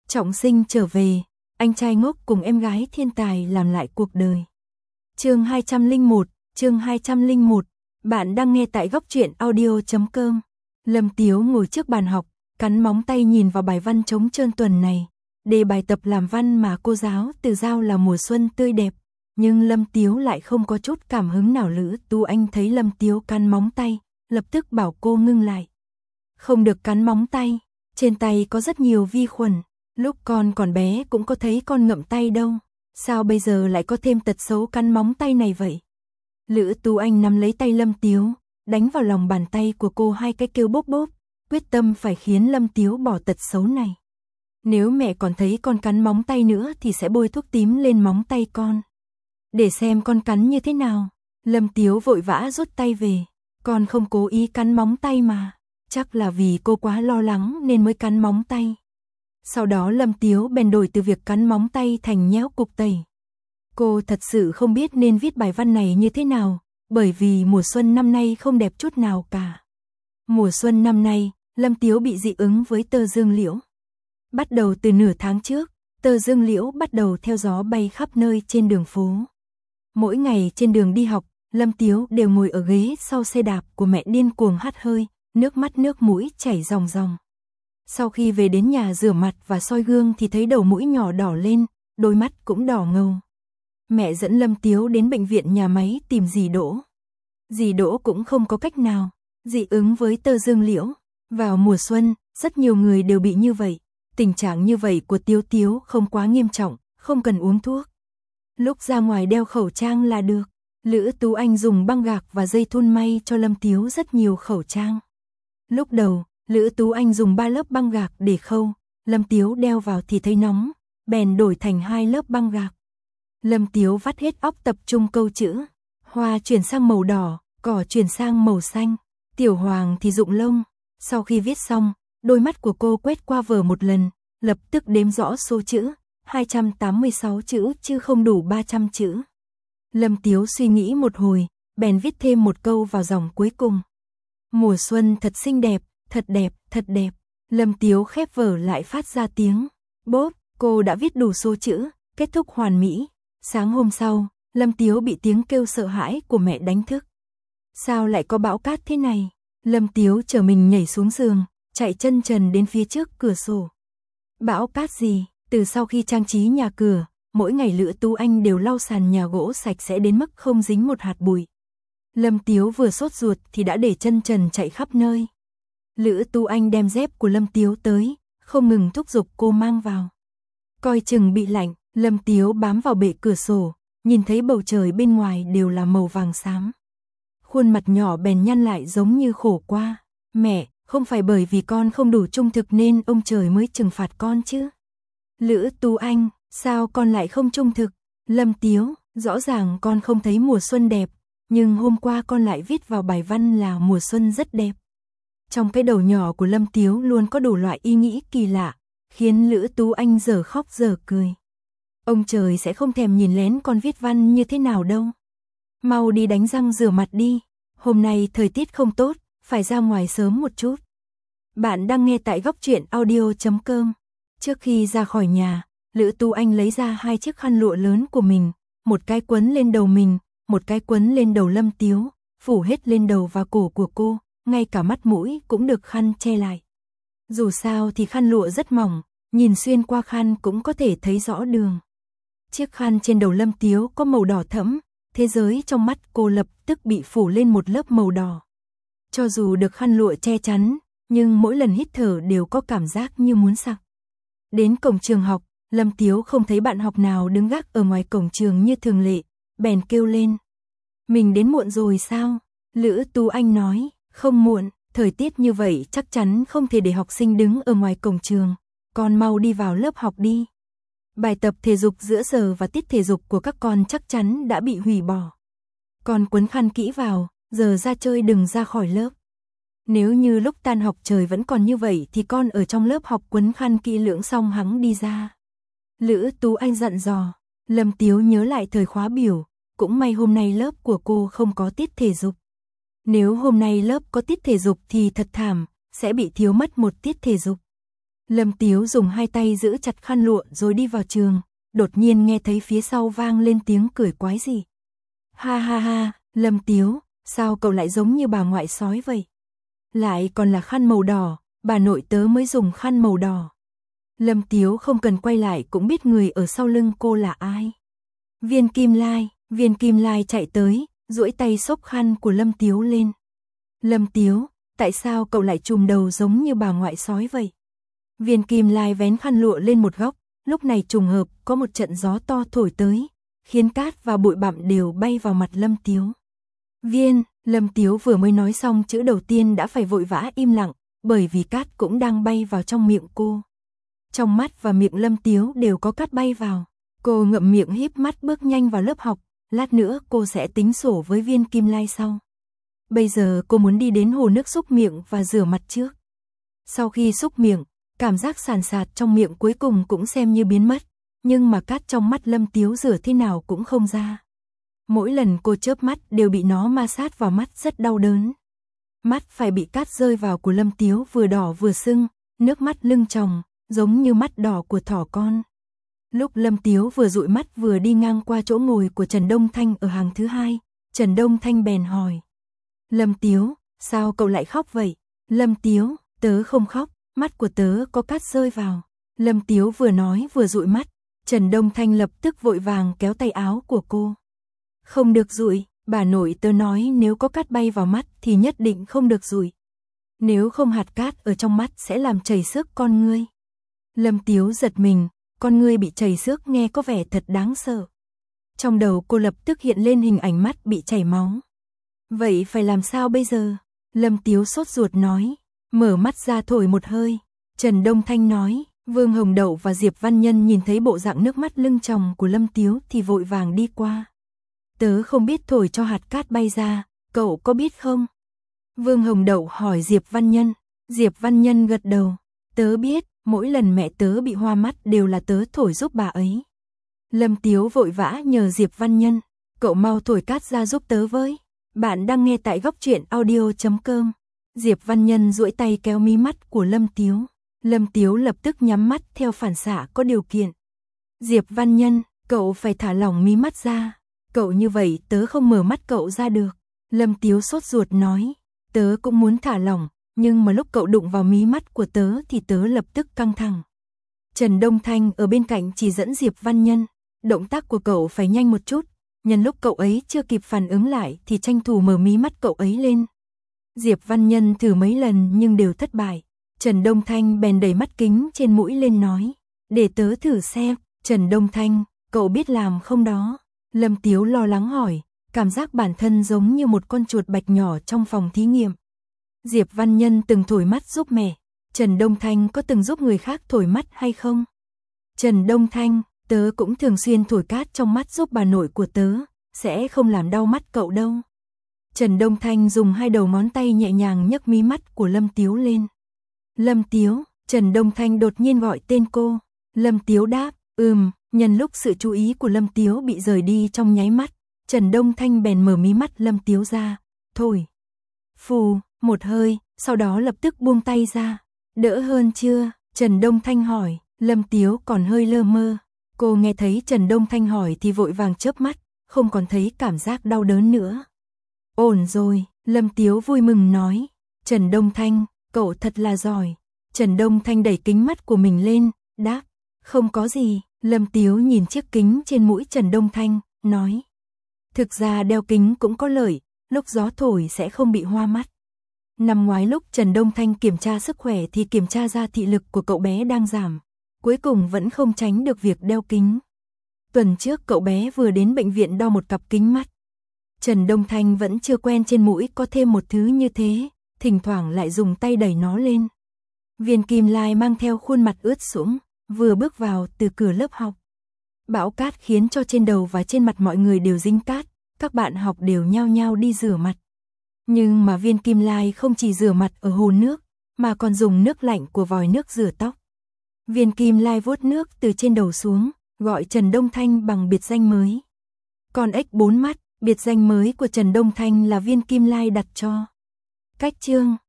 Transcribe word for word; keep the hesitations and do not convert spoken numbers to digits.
Trọng sinh trở về, anh trai ngốc cùng em gái thiên tài làm lại cuộc đời. Chương hai trăm lẻ một, chương hai trăm lẻ một. Bạn đang nghe tại góc truyện audio chấm com. Lâm Tiếu ngồi trước bàn học, cắn móng tay nhìn vào bài văn trống trơn tuần này. Đề bài tập làm văn mà cô giáo Từ giao là mùa xuân tươi đẹp, nhưng Lâm Tiếu lại không có chút cảm hứng nào. Lữ Tu Anh thấy Lâm Tiếu cắn móng tay, lập tức bảo cô ngưng lại. Không được cắn móng tay, trên tay có rất nhiều vi khuẩn. Lúc con còn bé cũng có thấy con ngậm tay đâu, sao bây giờ lại có thêm tật xấu cắn móng tay này vậy? Lữ Tu Anh nắm lấy tay Lâm Tiếu, đánh vào lòng bàn tay của cô hai cái kêu bốp bốp, quyết tâm phải khiến Lâm Tiếu bỏ tật xấu này. Nếu mẹ còn thấy con cắn móng tay nữa thì sẽ bôi thuốc tím lên móng tay con. Để xem con cắn như thế nào. Lâm Tiếu vội vã rút tay về, con không cố ý cắn móng tay mà, chắc là vì cô quá lo lắng nên mới cắn móng tay. Sau đó Lâm Tiếu bèn đổi từ việc cắn móng tay thành nhéo cục tẩy. Cô thật sự không biết nên viết bài văn này như thế nào, bởi vì mùa xuân năm nay không đẹp chút nào cả. Mùa xuân năm nay, Lâm Tiếu bị dị ứng với tơ dương liễu. Bắt đầu từ nửa tháng trước, tơ dương liễu bắt đầu theo gió bay khắp nơi trên đường phố. Mỗi ngày trên đường đi học, Lâm Tiếu đều ngồi ở ghế sau xe đạp của mẹ điên cuồng hắt hơi, nước mắt nước mũi chảy ròng ròng. Sau khi về đến nhà rửa mặt và soi gương thì thấy đầu mũi nhỏ đỏ lên, đôi mắt cũng đỏ ngầu. Mẹ dẫn Lâm Tiếu đến bệnh viện nhà máy tìm dì Đỗ. Dì Đỗ cũng không có cách nào, dị ứng với tơ dương liễu. Vào mùa xuân, rất nhiều người đều bị như vậy. Tình trạng như vậy của Tiếu Tiếu không quá nghiêm trọng, không cần uống thuốc. Lúc ra ngoài đeo khẩu trang là được. Lữ Tú Anh dùng băng gạc và dây thun may cho Lâm Tiếu rất nhiều khẩu trang. Lúc đầu, Lữ Tú Anh dùng ba lớp băng gạc để khâu, Lâm Tiếu đeo vào thì thấy nóng, bèn đổi thành hai lớp băng gạc. Lâm Tiếu vắt hết óc tập trung câu chữ, hoa chuyển sang màu đỏ, cỏ chuyển sang màu xanh, tiểu hoàng thì rụng lông. Sau khi viết xong, đôi mắt của cô quét qua vở một lần, lập tức đếm rõ số chữ, hai trăm tám mươi sáu chữ chứ không đủ ba trăm chữ. Lâm Tiếu suy nghĩ một hồi, bèn viết thêm một câu vào dòng cuối cùng. Mùa xuân thật xinh đẹp, thật đẹp, thật đẹp. Lâm Tiếu khép vở lại phát ra tiếng bốp, cô đã viết đủ số chữ, kết thúc hoàn mỹ. Sáng hôm sau, Lâm Tiếu bị tiếng kêu sợ hãi của mẹ đánh thức. Sao lại có bão cát thế này? Lâm Tiếu trở mình nhảy xuống giường, chạy chân trần đến phía trước cửa sổ. Bão cát gì? Từ sau khi trang trí nhà cửa, mỗi ngày Lữ Tú Anh đều lau sàn nhà gỗ sạch sẽ đến mức không dính một hạt bụi. Lâm Tiếu vừa sốt ruột thì đã để chân trần chạy khắp nơi. Lữ Tu Anh đem dép của Lâm Tiếu tới, không ngừng thúc giục cô mang vào. Coi chừng bị lạnh, Lâm Tiếu bám vào bệ cửa sổ, nhìn thấy bầu trời bên ngoài đều là màu vàng xám. Khuôn mặt nhỏ bèn nhăn lại giống như khổ qua. Mẹ, không phải bởi vì con không đủ trung thực nên ông trời mới trừng phạt con chứ? Lữ Tu Anh, sao con lại không trung thực? Lâm Tiếu, rõ ràng con không thấy mùa xuân đẹp, nhưng hôm qua con lại viết vào bài văn là mùa xuân rất đẹp. Trong cái đầu nhỏ của Lâm Tiếu luôn có đủ loại ý nghĩ kỳ lạ, khiến Lữ Tú Anh giờ khóc giờ cười. Ông trời sẽ không thèm nhìn lén con viết văn như thế nào đâu. Mau đi đánh răng rửa mặt đi, hôm nay thời tiết không tốt, phải ra ngoài sớm một chút. Bạn đang nghe tại góc truyện audio chấm com. Trước khi ra khỏi nhà, Lữ Tu Anh lấy ra hai chiếc khăn lụa lớn của mình, một cái quấn lên đầu mình, một cái quấn lên đầu Lâm Tiếu, phủ hết lên đầu và cổ của cô, ngay cả mắt mũi cũng được khăn che lại. Dù sao thì khăn lụa rất mỏng, nhìn xuyên qua khăn cũng có thể thấy rõ đường. Chiếc khăn trên đầu Lâm Tiếu có màu đỏ thẫm, thế giới trong mắt cô lập tức bị phủ lên một lớp màu đỏ. Cho dù được khăn lụa che chắn, nhưng mỗi lần hít thở đều có cảm giác như muốn sặc. Đến cổng trường học, Lâm Tiếu không thấy bạn học nào đứng gác ở ngoài cổng trường như thường lệ, bèn kêu lên. Mình đến muộn rồi sao? Lữ Tu Anh nói, không muộn, thời tiết như vậy chắc chắn không thể để học sinh đứng ở ngoài cổng trường, con mau đi vào lớp học đi. Bài tập thể dục giữa giờ và tiết thể dục của các con chắc chắn đã bị hủy bỏ. Con quấn khăn kỹ vào, giờ ra chơi đừng ra khỏi lớp. Nếu như lúc tan học trời vẫn còn như vậy thì con ở trong lớp học quấn khăn kỹ lưỡng xong hẵng đi ra. Lữ Tú Anh dặn dò. Lâm Tiếu nhớ lại thời khóa biểu, cũng may hôm nay lớp của cô không có tiết thể dục. Nếu hôm nay lớp có tiết thể dục thì thật thảm, sẽ bị thiếu mất một tiết thể dục. Lâm Tiếu dùng hai tay giữ chặt khăn lụa rồi đi vào trường, đột nhiên nghe thấy phía sau vang lên tiếng cười quái dị. Ha ha ha, Lâm Tiếu, sao cậu lại giống như bà ngoại sói vậy? Lại còn là khăn màu đỏ, bà nội tớ mới dùng khăn màu đỏ. Lâm Tiếu không cần quay lại cũng biết người ở sau lưng cô là ai. Viên Kim Lai, Viên Kim Lai chạy tới, duỗi tay xốc khăn của Lâm Tiếu lên. Lâm Tiếu, tại sao cậu lại trùm đầu giống như bà ngoại sói vậy? Viên Kim Lai vén khăn lụa lên một góc, lúc này trùng hợp có một trận gió to thổi tới, khiến cát và bụi bặm đều bay vào mặt Lâm Tiếu. Viên, Lâm Tiếu vừa mới nói xong chữ đầu tiên đã phải vội vã im lặng, bởi vì cát cũng đang bay vào trong miệng cô. Trong mắt và miệng Lâm Tiếu đều có cát bay vào. Cô ngậm miệng híp mắt bước nhanh vào lớp học, lát nữa cô sẽ tính sổ với Viên Kim Lai sau. Bây giờ cô muốn đi đến hồ nước xúc miệng và rửa mặt trước. Sau khi xúc miệng, cảm giác sàn sạt trong miệng cuối cùng cũng xem như biến mất, nhưng mà cát trong mắt Lâm Tiếu rửa thế nào cũng không ra. Mỗi lần cô chớp mắt đều bị nó ma sát vào mắt rất đau đớn. Mắt phải bị cát rơi vào của Lâm Tiếu vừa đỏ vừa sưng, nước mắt lưng tròng, giống như mắt đỏ của thỏ con. Lúc Lâm Tiếu vừa dụi mắt vừa đi ngang qua chỗ ngồi của Trần Đông Thanh ở hàng thứ hai, Trần Đông Thanh bèn hỏi. Lâm Tiếu, sao cậu lại khóc vậy? Lâm Tiếu, tớ không khóc, mắt của tớ có cát rơi vào. Lâm Tiếu vừa nói vừa dụi mắt, Trần Đông Thanh lập tức vội vàng kéo tay áo của cô. Không được dụi, bà nội tớ nói nếu có cát bay vào mắt thì nhất định không được dụi. Nếu không hạt cát ở trong mắt sẽ làm chảy xước con ngươi. Lâm Tiếu giật mình, con ngươi bị chảy xước nghe có vẻ thật đáng sợ. Trong đầu cô lập tức hiện lên hình ảnh mắt bị chảy máu. Vậy phải làm sao bây giờ? Lâm Tiếu sốt ruột nói, mở mắt ra thổi một hơi. Trần Đông Thanh nói, Vương Hồng Đậu và Diệp Văn Nhân nhìn thấy bộ dạng nước mắt lưng tròng của Lâm Tiếu thì vội vàng đi qua. Tớ không biết thổi cho hạt cát bay ra, cậu có biết không? Vương Hồng Đậu hỏi Diệp Văn Nhân. Diệp Văn Nhân gật đầu, tớ biết, mỗi lần mẹ tớ bị hoa mắt đều là tớ thổi giúp bà ấy. Lâm Tiếu vội vã nhờ Diệp Văn Nhân, cậu mau thổi cát ra giúp tớ với. Bạn đang nghe tại góc truyện audio chấm com. Diệp Văn Nhân duỗi tay kéo mí mắt của Lâm Tiếu. Lâm Tiếu lập tức nhắm mắt theo phản xạ có điều kiện. Diệp Văn Nhân, cậu phải thả lỏng mí mắt ra. Cậu như vậy tớ không mở mắt cậu ra được. Lâm Tiếu sốt ruột nói, tớ cũng muốn thả lỏng, nhưng mà lúc cậu đụng vào mí mắt của tớ thì tớ lập tức căng thẳng. Trần Đông Thanh ở bên cạnh chỉ dẫn Diệp Văn Nhân, động tác của cậu phải nhanh một chút, nhân lúc cậu ấy chưa kịp phản ứng lại thì tranh thủ mở mí mắt cậu ấy lên. Diệp Văn Nhân thử mấy lần nhưng đều thất bại. Trần Đông Thanh bèn đẩy mắt kính trên mũi lên nói, để tớ thử xem. Trần Đông Thanh, cậu biết làm không đó? Lâm Tiếu lo lắng hỏi, cảm giác bản thân giống như một con chuột bạch nhỏ trong phòng thí nghiệm. Diệp Văn Nhân từng thổi mắt giúp mẹ. Trần Đông Thanh có từng giúp người khác thổi mắt hay không? Trần Đông Thanh, tớ cũng thường xuyên thổi cát trong mắt giúp bà nội của tớ, sẽ không làm đau mắt cậu đâu. Trần Đông Thanh dùng hai đầu ngón tay nhẹ nhàng nhấc mí mắt của Lâm Tiếu lên. Lâm Tiếu, Trần Đông Thanh đột nhiên gọi tên cô. Lâm Tiếu đáp, ừm, nhân lúc sự chú ý của Lâm Tiếu bị rời đi trong nháy mắt, Trần Đông Thanh bèn mở mí mắt Lâm Tiếu ra, thổi. Phù, một hơi, sau đó lập tức buông tay ra. Đỡ hơn chưa? Trần Đông Thanh hỏi. Lâm Tiếu còn hơi lơ mơ. Cô nghe thấy Trần Đông Thanh hỏi thì vội vàng chớp mắt, không còn thấy cảm giác đau đớn nữa. Ổn rồi, Lâm Tiếu vui mừng nói. Trần Đông Thanh, cậu thật là giỏi. Trần Đông Thanh đẩy kính mắt của mình lên, đáp, không có gì. Lâm Tiếu nhìn chiếc kính trên mũi Trần Đông Thanh, nói. Thực ra đeo kính cũng có lợi, lúc gió thổi sẽ không bị hoa mắt. Năm ngoái lúc Trần Đông Thanh kiểm tra sức khỏe thì kiểm tra ra thị lực của cậu bé đang giảm. Cuối cùng vẫn không tránh được việc đeo kính. Tuần trước cậu bé vừa đến bệnh viện đo một cặp kính mắt. Trần Đông Thanh vẫn chưa quen trên mũi có thêm một thứ như thế, thỉnh thoảng lại dùng tay đẩy nó lên. Viên Kim Lai mang theo khuôn mặt ướt sũng, vừa bước vào từ cửa lớp học. Bão cát khiến cho trên đầu và trên mặt mọi người đều dính cát, các bạn học đều nhao nhao đi rửa mặt. Nhưng mà Viên Kim Lai không chỉ rửa mặt ở hồ nước, mà còn dùng nước lạnh của vòi nước rửa tóc. Viên Kim Lai vuốt nước từ trên đầu xuống, gọi Trần Đông Thanh bằng biệt danh mới. Con ếch bốn mắt, biệt danh mới của Trần Đông Thanh là Viên Kim Lai đặt cho. Cách chương